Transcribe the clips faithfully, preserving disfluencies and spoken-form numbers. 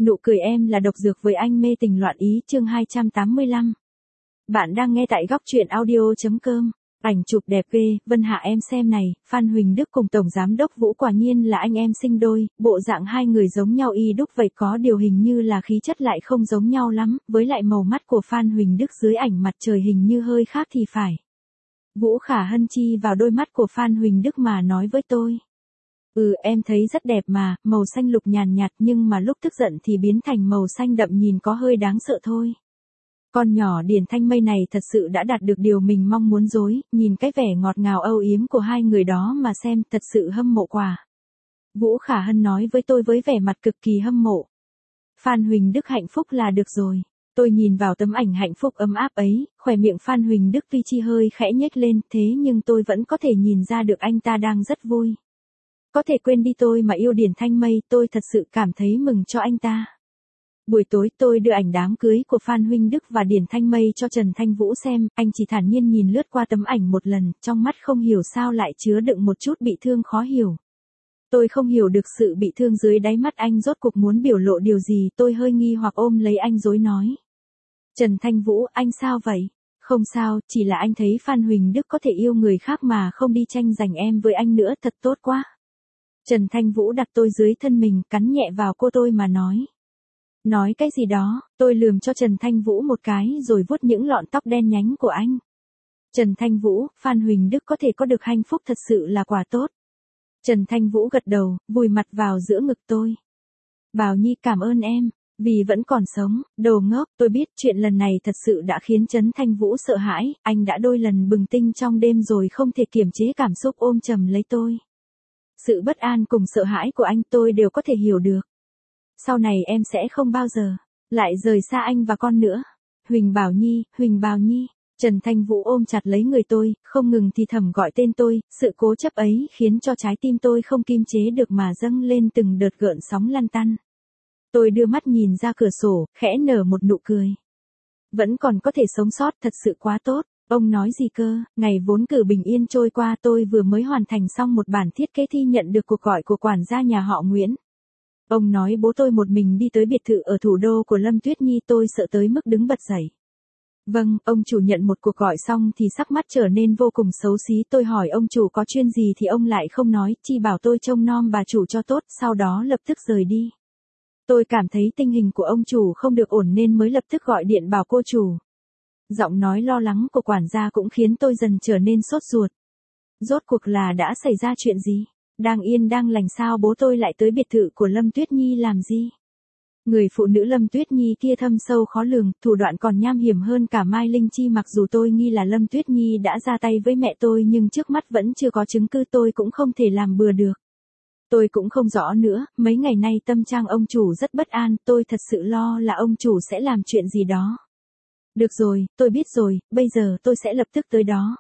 Nụ cười em là độc dược với anh mê tình loạn ý chương hai trăm tám mươi lăm. Bạn đang nghe tại góc truyện audio.com. Ảnh chụp đẹp ghê, Vân Hạ em xem này, Phan Huỳnh Đức cùng Tổng Giám đốc Vũ quả nhiên là anh em sinh đôi, bộ dạng hai người giống nhau y đúc vậy có điều hình như là khí chất lại không giống nhau lắm, với lại màu mắt của Phan Huỳnh Đức dưới ảnh mặt trời hình như hơi khác thì phải. Vũ Khả Hân chi vào đôi mắt của Phan Huỳnh Đức mà nói với tôi. Ừ em thấy rất đẹp mà, màu xanh lục nhàn nhạt nhưng mà lúc tức giận thì biến thành màu xanh đậm nhìn có hơi đáng sợ thôi. Con nhỏ Điền Thanh Mây này thật sự đã đạt được điều mình mong muốn rồi, nhìn cái vẻ ngọt ngào âu yếm của hai người đó mà xem thật sự hâm mộ quá. Vũ Khả Hân nói với tôi với vẻ mặt cực kỳ hâm mộ. Phan Huỳnh Đức hạnh phúc là được rồi. Tôi nhìn vào tấm ảnh hạnh phúc ấm áp ấy, khóe miệng Phan Huỳnh Đức tuy chi hơi khẽ nhếch lên thế nhưng tôi vẫn có thể nhìn ra được anh ta đang rất vui. Có thể quên đi tôi mà yêu Điền Thanh Mây, tôi thật sự cảm thấy mừng cho anh ta. Buổi tối tôi đưa ảnh đám cưới của Phan Huỳnh Đức và Điền Thanh Mây cho Trần Thanh Vũ xem, anh chỉ thản nhiên nhìn lướt qua tấm ảnh một lần, trong mắt không hiểu sao lại chứa đựng một chút bị thương khó hiểu. Tôi không hiểu được sự bị thương dưới đáy mắt anh rốt cuộc muốn biểu lộ điều gì, tôi hơi nghi hoặc ôm lấy anh dối nói. Trần Thanh Vũ, anh sao vậy? Không sao, chỉ là anh thấy Phan Huỳnh Đức có thể yêu người khác mà không đi tranh giành em với anh nữa, thật tốt quá. Trần Thanh Vũ đặt tôi dưới thân mình, cắn nhẹ vào cô tôi mà nói. Nói cái gì đó, tôi lườm cho Trần Thanh Vũ một cái rồi vuốt những lọn tóc đen nhánh của anh. Trần Thanh Vũ, Phan Huỳnh Đức có thể có được hạnh phúc thật sự là quả tốt. Trần Thanh Vũ gật đầu, vùi mặt vào giữa ngực tôi. Bảo Nhi cảm ơn em, vì vẫn còn sống, đồ ngốc, tôi biết chuyện lần này thật sự đã khiến Trần Thanh Vũ sợ hãi, anh đã đôi lần bừng tinh trong đêm rồi không thể kiềm chế cảm xúc ôm chầm lấy tôi. Sự bất an cùng sợ hãi của anh tôi đều có thể hiểu được. Sau này em sẽ không bao giờ lại rời xa anh và con nữa. Huỳnh Bảo Nhi, Huỳnh Bảo Nhi. Trần Thanh Vũ ôm chặt lấy người tôi, không ngừng thì thầm gọi tên tôi, sự cố chấp ấy khiến cho trái tim tôi không kiềm chế được mà dâng lên từng đợt gợn sóng lăn tăn. Tôi đưa mắt nhìn ra cửa sổ, khẽ nở một nụ cười. Vẫn còn có thể sống sót thật sự quá tốt. Ông nói gì cơ, ngày vốn cử bình yên trôi qua tôi vừa mới hoàn thành xong một bản thiết kế thi nhận được cuộc gọi của quản gia nhà họ Nguyễn. Ông nói bố tôi một mình đi tới biệt thự ở thủ đô của Lâm Tuyết Nhi, tôi sợ tới mức đứng bật dậy. Vâng, ông chủ nhận một cuộc gọi xong thì sắc mặt trở nên vô cùng xấu xí, tôi hỏi ông chủ có chuyên gì thì ông lại không nói, chỉ bảo tôi trông nom bà chủ cho tốt, sau đó lập tức rời đi. Tôi cảm thấy tình hình của ông chủ không được ổn nên mới lập tức gọi điện bảo cô chủ. Giọng nói lo lắng của quản gia cũng khiến tôi dần trở nên sốt ruột. Rốt cuộc là đã xảy ra chuyện gì? Đang yên đang lành sao bố tôi lại tới biệt thự của Lâm Tuyết Nhi làm gì? Người phụ nữ Lâm Tuyết Nhi kia thâm sâu khó lường, thủ đoạn còn nham hiểm hơn cả Mai Linh Chi, mặc dù tôi nghi là Lâm Tuyết Nhi đã ra tay với mẹ tôi nhưng trước mắt vẫn chưa có chứng cứ, tôi cũng không thể làm bừa được. Tôi cũng không rõ nữa, mấy ngày nay tâm trạng ông chủ rất bất an, tôi thật sự lo là ông chủ sẽ làm chuyện gì đó. Được rồi, tôi biết rồi, bây giờ tôi sẽ lập tức tới đó.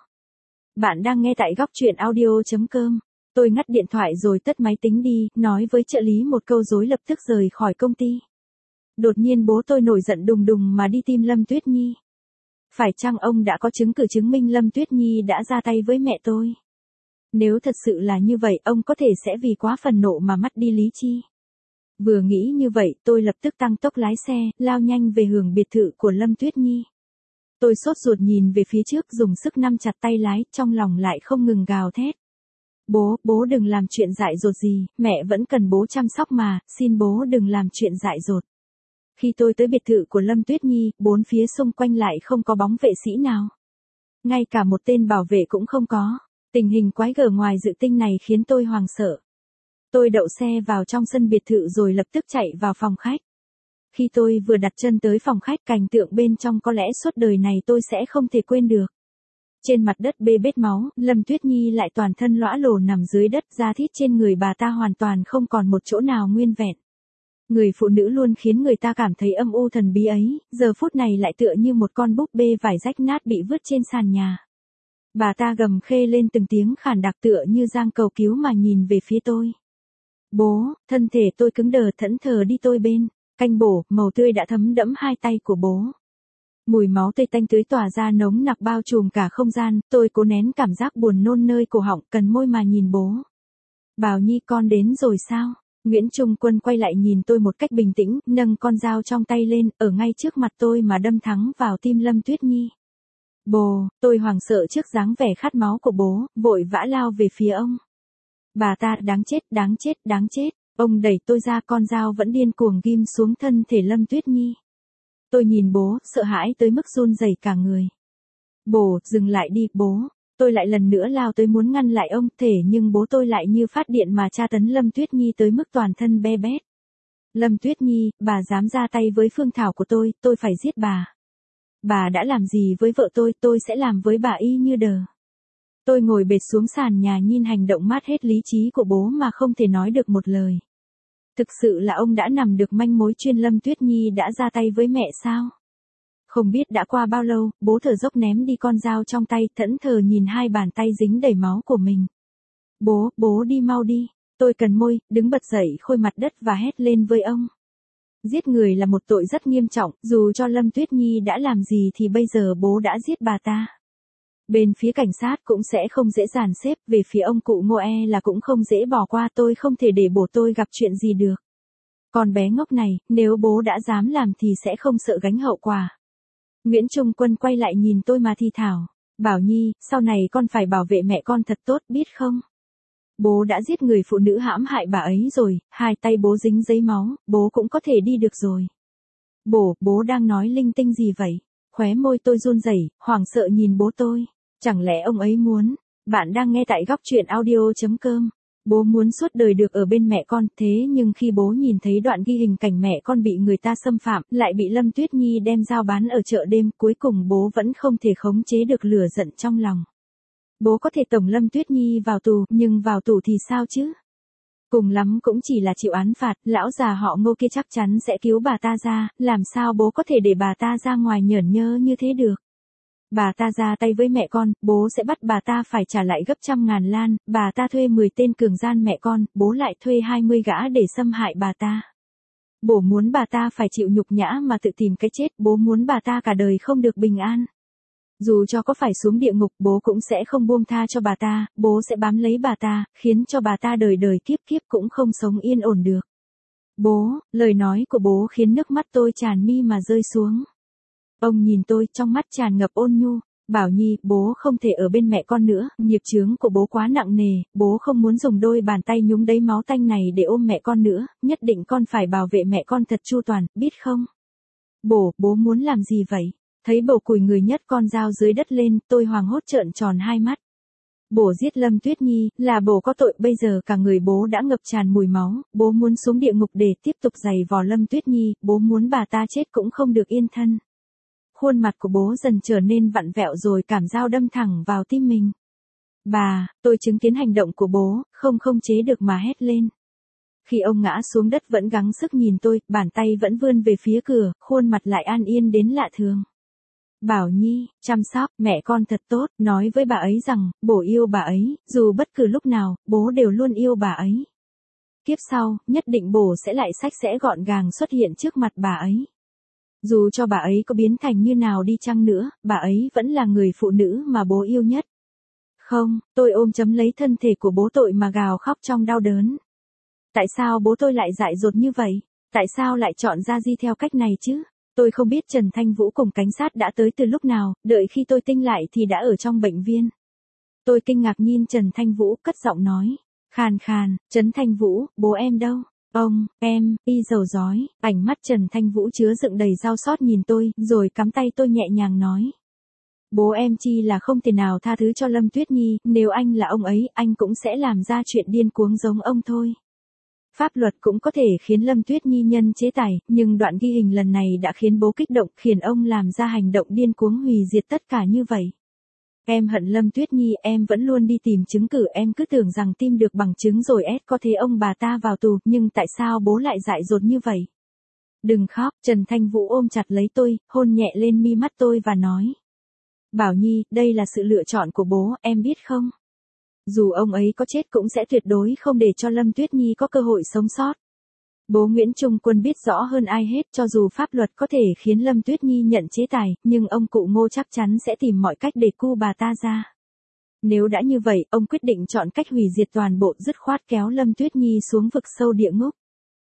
Bạn đang nghe tại góc truyện audio.com. Tôi ngắt điện thoại rồi tắt máy tính đi, nói với trợ lý một câu rồi lập tức rời khỏi công ty. Đột nhiên bố tôi nổi giận đùng đùng mà đi tìm Lâm Tuyết Nhi. Phải chăng ông đã có chứng cứ chứng minh Lâm Tuyết Nhi đã ra tay với mẹ tôi? Nếu thật sự là như vậy, ông có thể sẽ vì quá phần nộ mà mất đi lý trí. Vừa nghĩ như vậy, tôi lập tức tăng tốc lái xe, lao nhanh về hướng biệt thự của Lâm Tuyết Nhi. Tôi sốt ruột nhìn về phía trước, dùng sức nắm chặt tay lái, trong lòng lại không ngừng gào thét. Bố, bố đừng làm chuyện dại dột gì, mẹ vẫn cần bố chăm sóc mà, xin bố đừng làm chuyện dại dột. Khi tôi tới biệt thự của Lâm Tuyết Nhi, bốn phía xung quanh lại không có bóng vệ sĩ nào. Ngay cả một tên bảo vệ cũng không có. Tình hình quái gở ngoài dự tinh này khiến tôi hoảng sợ. Tôi đậu xe vào trong sân biệt thự rồi lập tức chạy vào phòng khách. Khi tôi vừa đặt chân tới phòng khách, cảnh tượng bên trong có lẽ suốt đời này tôi sẽ không thể quên được. Trên mặt đất bê bết máu, Lâm Tuyết Nhi lại toàn thân lõa lồ nằm dưới đất, da thịt trên người bà ta hoàn toàn không còn một chỗ nào nguyên vẹn. Người phụ nữ luôn khiến người ta cảm thấy âm u thần bí ấy, giờ phút này lại tựa như một con búp bê vải rách nát bị vứt trên sàn nhà. Bà ta gầm khê lên từng tiếng khản đặc tựa như giang cầu cứu mà nhìn về phía tôi. Bố, thân thể tôi cứng đờ thẫn thờ đi tôi bên, canh bổ, màu tươi đã thấm đẫm hai tay của bố. Mùi máu tươi tanh tưới tỏa ra nồng nặc bao trùm cả không gian, tôi cố nén cảm giác buồn nôn nơi cổ họng, cần môi mà nhìn bố. Bảo Nhi con đến rồi sao? Nguyễn Trung Quân quay lại nhìn tôi một cách bình tĩnh, nâng con dao trong tay lên, ở ngay trước mặt tôi mà đâm thẳng vào tim Lâm Tuyết Nhi. Bố, tôi hoảng sợ trước dáng vẻ khát máu của bố, vội vã lao về phía ông. Bà ta, đáng chết, đáng chết, đáng chết. Ông đẩy tôi ra, con dao vẫn điên cuồng ghim xuống thân thể Lâm Tuyết Nhi. Tôi nhìn bố, sợ hãi tới mức run rẩy cả người. Bố, dừng lại đi, bố. Tôi lại lần nữa lao tới muốn ngăn lại ông, thể nhưng bố tôi lại như phát điện mà tra tấn Lâm Tuyết Nhi tới mức toàn thân be bét. Lâm Tuyết Nhi, bà dám ra tay với Phương Thảo của tôi, tôi phải giết bà. Bà đã làm gì với vợ tôi, tôi sẽ làm với bà y như đờ. Tôi ngồi bệt xuống sàn nhà nhìn hành động mát hết lý trí của bố mà không thể nói được một lời. Thực sự là ông đã nắm được manh mối chuyên Lâm Tuyết Nhi đã ra tay với mẹ sao? Không biết đã qua bao lâu, bố thở dốc ném đi con dao trong tay, thẫn thờ nhìn hai bàn tay dính đầy máu của mình. Bố, bố đi mau đi. Tôi cần môi, đứng bật dậy khôi mặt đất và hét lên với ông. Giết người là một tội rất nghiêm trọng, dù cho Lâm Tuyết Nhi đã làm gì thì bây giờ bố đã giết bà ta. Bên phía cảnh sát cũng sẽ không dễ dàn xếp, về phía ông cụ Ngô E là cũng không dễ bỏ qua, tôi không thể để bố tôi gặp chuyện gì được. Con bé ngốc này, nếu bố đã dám làm thì sẽ không sợ gánh hậu quả. Nguyễn Trung Quân quay lại nhìn tôi mà thì thào. Bảo Nhi, sau này con phải bảo vệ mẹ con thật tốt, biết không? Bố đã giết người phụ nữ hãm hại bà ấy rồi, hai tay bố dính giấy máu, bố cũng có thể đi được rồi. Bố, bố đang nói linh tinh gì vậy? Khóe môi tôi run rẩy, hoảng sợ nhìn bố tôi. Chẳng lẽ ông ấy muốn? Bạn đang nghe tại góc truyện audio chấm com. Bố muốn suốt đời được ở bên mẹ con, thế nhưng khi bố nhìn thấy đoạn ghi hình cảnh mẹ con bị người ta xâm phạm, lại bị Lâm Tuyết Nhi đem giao bán ở chợ đêm, cuối cùng bố vẫn không thể khống chế được lửa giận trong lòng. Bố có thể tổng Lâm Tuyết Nhi vào tù, nhưng vào tù thì sao chứ? Cùng lắm cũng chỉ là chịu án phạt, lão già họ Ngô kia chắc chắn sẽ cứu bà ta ra, làm sao bố có thể để bà ta ra ngoài nhởn nhơ như thế được? Bà ta ra tay với mẹ con, bố sẽ bắt bà ta phải trả lại gấp trăm ngàn lan, bà ta thuê mười tên cường gian mẹ con, bố lại thuê hai mươi gã để xâm hại bà ta. Bố muốn bà ta phải chịu nhục nhã mà tự tìm cái chết, bố muốn bà ta cả đời không được bình an. Dù cho có phải xuống địa ngục, bố cũng sẽ không buông tha cho bà ta, bố sẽ bám lấy bà ta, khiến cho bà ta đời đời kiếp kiếp cũng không sống yên ổn được. Bố, lời nói của bố khiến nước mắt tôi tràn mi mà rơi xuống. Ông nhìn tôi, trong mắt tràn ngập ôn nhu. Bảo Nhi, bố không thể ở bên mẹ con nữa, nghiệp chướng của bố quá nặng nề, bố không muốn dùng đôi bàn tay nhúng đầy máu tanh này để ôm mẹ con nữa, nhất định con phải bảo vệ mẹ con thật chu toàn, biết không? Bố, bố muốn làm gì vậy? Thấy bố cùi người nhấc con dao dưới đất lên, tôi hoảng hốt trợn tròn hai mắt. Bố giết Lâm Tuyết Nhi, là bố có tội, bây giờ cả người bố đã ngập tràn mùi máu, bố muốn xuống địa ngục để tiếp tục giày vò Lâm Tuyết Nhi, bố muốn bà ta chết cũng không được yên thân. Khuôn mặt của bố dần trở nên vặn vẹo rồi cảm dao đâm thẳng vào tim mình. Bà, tôi chứng kiến hành động của bố, không không chế được mà hét lên. Khi ông ngã xuống đất vẫn gắng sức nhìn tôi, bàn tay vẫn vươn về phía cửa, khuôn mặt lại an yên đến lạ thường. Bảo Nhi, chăm sóc mẹ con thật tốt, nói với bà ấy rằng, bố yêu bà ấy, dù bất cứ lúc nào, bố đều luôn yêu bà ấy. Kiếp sau, nhất định bố sẽ lại sạch sẽ gọn gàng xuất hiện trước mặt bà ấy. Dù cho bà ấy có biến thành như nào đi chăng nữa, bà ấy vẫn là người phụ nữ mà bố yêu nhất. Không, tôi ôm chấm lấy thân thể của bố tội mà gào khóc trong đau đớn. Tại sao bố tôi lại dại dột như vậy? Tại sao lại chọn ra di theo cách này chứ? Tôi không biết Trần Thanh Vũ cùng cảnh sát đã tới từ lúc nào, đợi khi tôi tinh lại thì đã ở trong bệnh viện. Tôi kinh ngạc nhìn Trần Thanh Vũ, cất giọng nói. Khàn khàn, Trần Thanh Vũ, bố em đâu? Ông, em, y dầu rói, ảnh mắt Trần Thanh Vũ chứa đựng đầy đau xót nhìn tôi, rồi cắm tay tôi nhẹ nhàng nói. Bố em chi là không thể nào tha thứ cho Lâm Tuyết Nhi, nếu anh là ông ấy, anh cũng sẽ làm ra chuyện điên cuồng giống ông thôi. Pháp luật cũng có thể khiến Lâm Tuyết Nhi nhân chế tài, nhưng đoạn ghi hình lần này đã khiến bố kích động, khiến ông làm ra hành động điên cuồng hủy diệt tất cả như vậy. Em hận Lâm Tuyết Nhi, em vẫn luôn đi tìm chứng cứ, em cứ tưởng rằng tìm được bằng chứng rồi ép có thể ông bà ta vào tù, nhưng tại sao bố lại dại dột như vậy? Đừng khóc, Trần Thanh Vũ ôm chặt lấy tôi, hôn nhẹ lên mi mắt tôi và nói. Bảo Nhi, đây là sự lựa chọn của bố, em biết không? Dù ông ấy có chết cũng sẽ tuyệt đối không để cho Lâm Tuyết Nhi có cơ hội sống sót. Bố Nguyễn Trung Quân biết rõ hơn ai hết, cho dù pháp luật có thể khiến Lâm Tuyết Nhi nhận chế tài, nhưng ông cụ Ngô chắc chắn sẽ tìm mọi cách để cu bà ta ra. Nếu đã như vậy, ông quyết định chọn cách hủy diệt toàn bộ, dứt khoát kéo Lâm Tuyết Nhi xuống vực sâu địa ngục.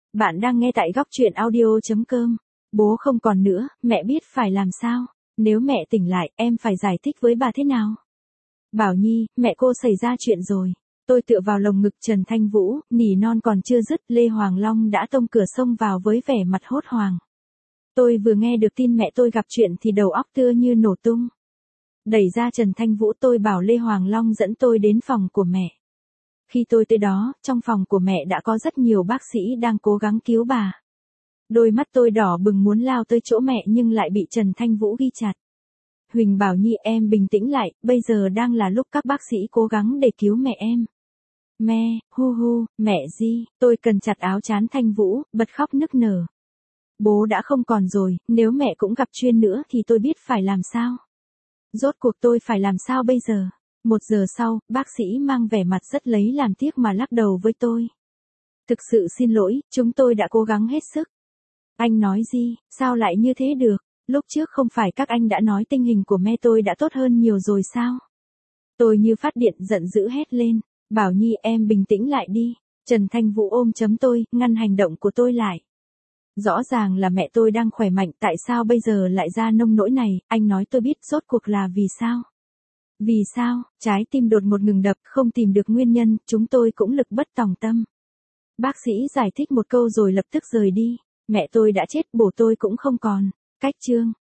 Bạn đang nghe tại góc chuyện audio chấm com. Bố không còn nữa, mẹ biết phải làm sao? Nếu mẹ tỉnh lại, em phải giải thích với bà thế nào? Bảo Nhi, mẹ cô xảy ra chuyện rồi. Tôi tựa vào lồng ngực Trần Thanh Vũ, nỉ non còn chưa dứt, Lê Hoàng Long đã tông cửa xông vào với vẻ mặt hốt hoảng. Tôi vừa nghe được tin mẹ tôi gặp chuyện thì đầu óc tưa như nổ tung. Đẩy ra Trần Thanh Vũ, tôi bảo Lê Hoàng Long dẫn tôi đến phòng của mẹ. Khi tôi tới đó, trong phòng của mẹ đã có rất nhiều bác sĩ đang cố gắng cứu bà. Đôi mắt tôi đỏ bừng muốn lao tới chỗ mẹ nhưng lại bị Trần Thanh Vũ ghi chặt. Huỳnh Bảo Nhi, em bình tĩnh lại, bây giờ đang là lúc các bác sĩ cố gắng để cứu mẹ em. Mẹ, hu hu, mẹ gì, tôi cần chặt áo trán Thanh Vũ, bật khóc nức nở. Bố đã không còn rồi, nếu mẹ cũng gặp chuyện nữa thì tôi biết phải làm sao. Rốt cuộc tôi phải làm sao bây giờ? Một giờ sau, bác sĩ mang vẻ mặt rất lấy làm tiếc mà lắc đầu với tôi. Thực sự xin lỗi, chúng tôi đã cố gắng hết sức. Anh nói gì, sao lại như thế được? Lúc trước không phải các anh đã nói tình hình của mẹ tôi đã tốt hơn nhiều rồi sao? Tôi như phát điện giận dữ hét lên. Bảo Nhi, em bình tĩnh lại đi. Trần Thanh Vũ ôm chấm tôi, ngăn hành động của tôi lại. Rõ ràng là mẹ tôi đang khỏe mạnh, tại sao bây giờ lại ra nông nỗi này? Anh nói tôi biết rốt cuộc là vì sao? Vì sao? Trái tim đột ngột ngừng đập, không tìm được nguyên nhân, chúng tôi cũng lực bất tòng tâm. Bác sĩ giải thích một câu rồi lập tức rời đi. Mẹ tôi đã chết, bố tôi cũng không còn. Cách chương